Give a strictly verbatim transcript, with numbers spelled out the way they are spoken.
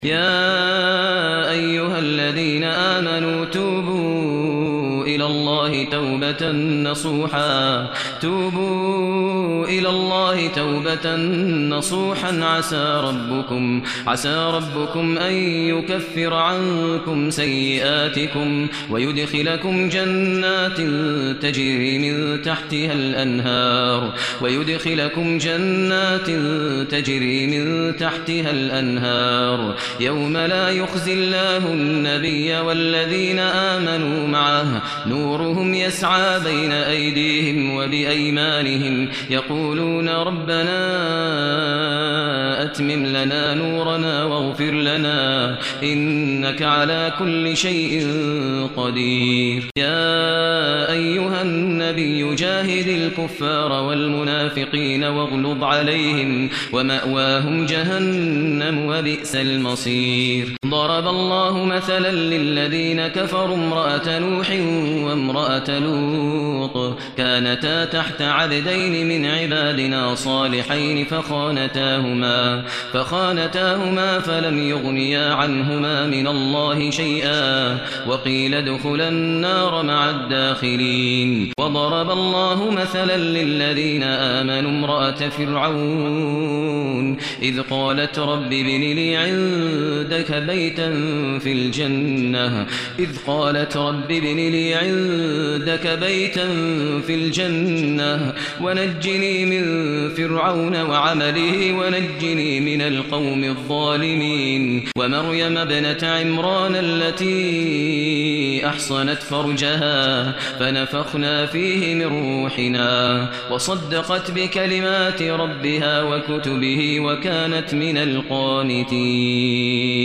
يا أيها الذين آمنوا توبوا إلى الله توبة نصوحا توبوا إلى الله توبة نصوحا عسى ربكم عسى ربكم أن يكفر عنكم سيئاتكم ويدخلكم جنات تجري من تحتها الأنهار ويدخلكم جنات تجري من تحتها الأنهار يوم لا يخزي الله النبي والذين آمنوا معه نورهم يسعى بين أيديهم وبأيمانهم يقولون ربنا أتمم لنا نورنا واغفر لنا إنك على كل شيء قدير. يا أيها النبي جاهد الكفار والمنافقين واغلظ عليهم ومأواهم جهنم وبئس المصير. ضرب الله مثلا للذين كفروا امرأة نوح وامرأة لوط كانتا تحت عبدين من عبادنا صالحين فخانتاهما فخانتاهما فلم يغنيا عنهما من الله شيئا وقيل ادخلا النار مع الداخلين. وضرب الله مثلا للذين آمنوا امرأة فرعون إذ قالت رب ابن لي عندك بيتا في الجنة إذ قالت رب ابن لي عندك بيتا في الجنة ونجني من فرعون وعمله ونجني من القوم الظالمين. ومريم ابنة عمران التي أحصنت فرجها فنفخنا فيه من روحنا وصدقت بكلمات ربها وكتبه وكانت من القانتين.